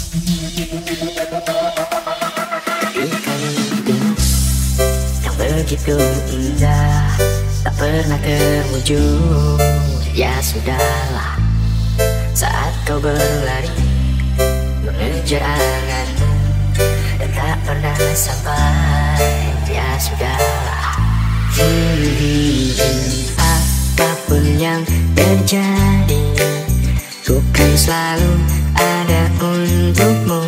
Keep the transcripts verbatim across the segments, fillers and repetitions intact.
Yang begitu indah tak pernah terwujud. Ya sudahlah, saat kau berlari mengejar anganmu dan tak pernah sampai. Ya sudahlah, hmm, apapun yang terjadi, ku kan selalu ada untukmu.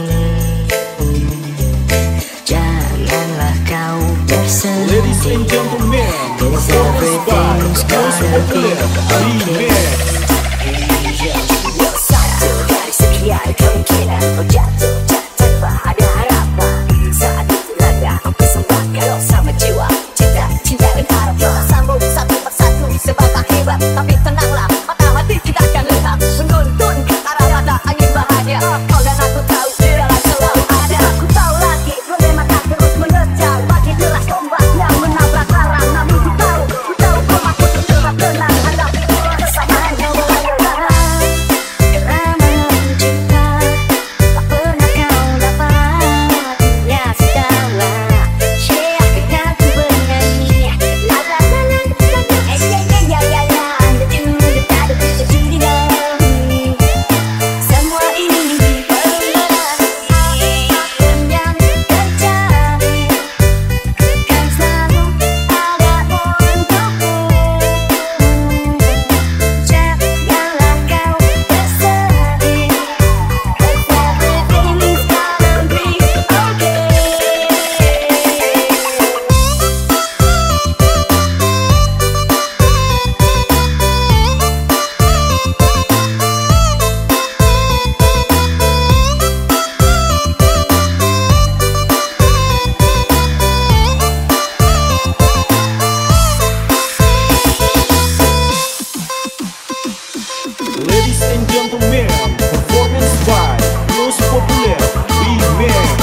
Janganlah kau bersedih, Ladies and gentlemen, cause performance by everything's Most gonna be Popular Remix. satu dari sekian kemungkinan kau jatuh tanpa ada harapan. Saat itu lada kau persembahkan sama jiwa, cinta, cinta dan harapan. Sambung satu persatu sebab akibat, tapi tenanglah, mata hati kita akan lihat menuntun ke arah mata angin bahagia. Kau dan aku tahu dia akan selalu ada. Aku tahu lagi bagaimana tak terus menerjang bagi jelas ombak yang menabrak karang. Namun ku tahu, ku tahu kau mampu untuk tetap tenang hadapi kesamaan yang melanda darah. Kerana cinta tak pernah kau dapat. Ya sudahlah, syaknya ku bernyanyi. La la la la la la, eh ya ya ya ya ya. Dedu dedu dedu dedu dedu. Semua ini belum berakhir. Yang terjadi kan selalu ada untukmu. Janganlah kau bersedih, cause everything's gonna be okay. Ladies and gentlemen, performance by Most Popular Remix.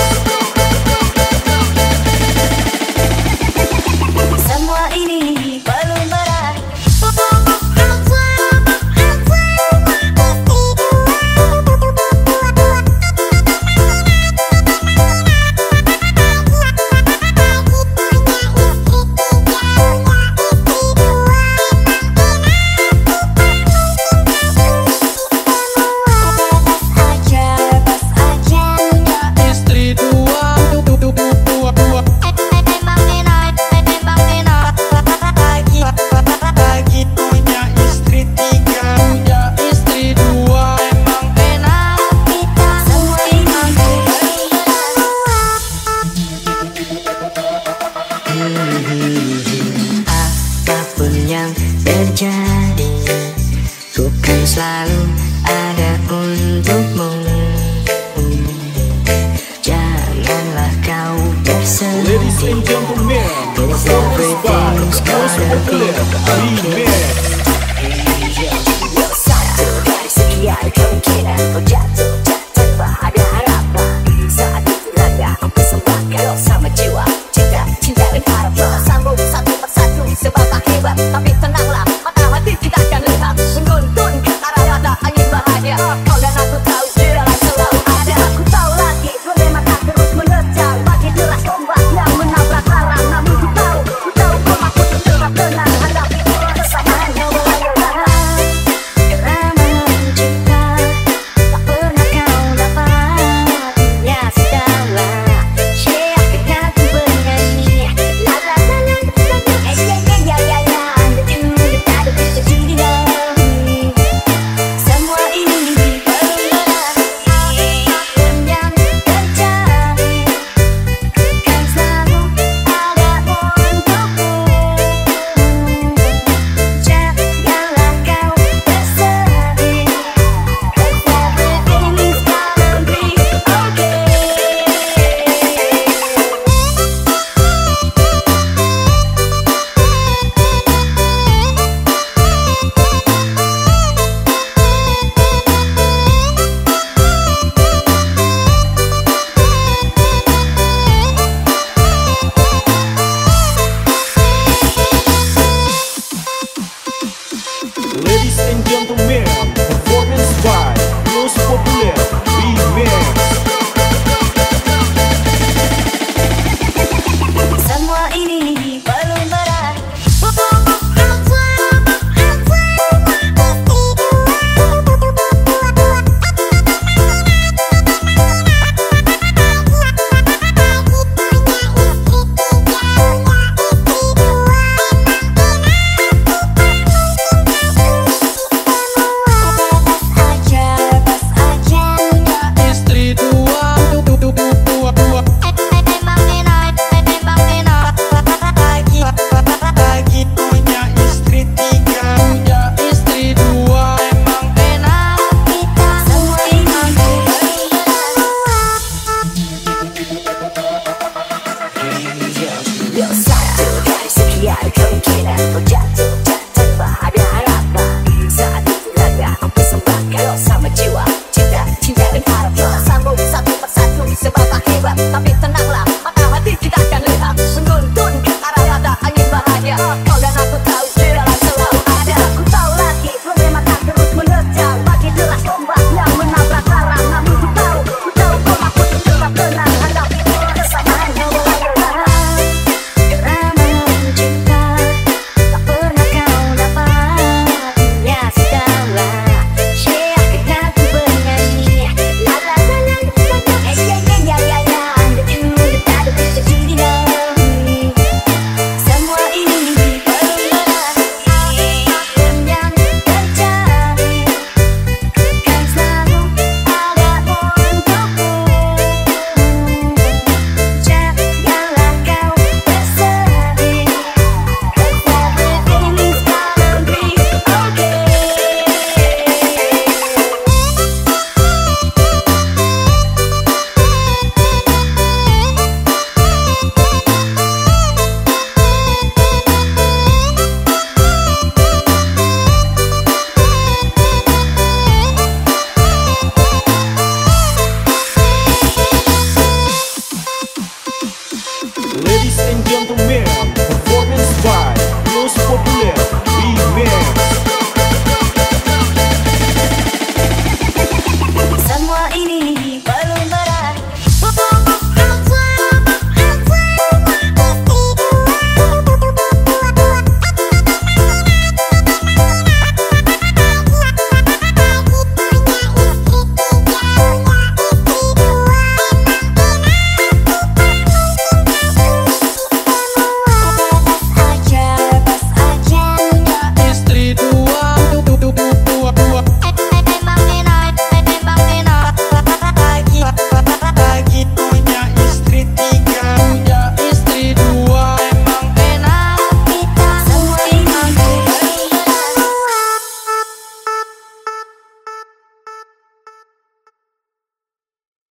Semua ini belum berakhir. Istri dua, dua, dua, dua. Emang enak, emang enak. Lagi, lagi punya istri tiga, punya istri dua. Emang Enak kita semua ini belum berakhir. Apapun yang terjadi, ku kan selalu ada untukmu. Janganlah kau bersedih, Ladies and gentlemen, cause performance by everything's Most gonna be Popular Remix. satu dari sekian kemungkinan kau jatuh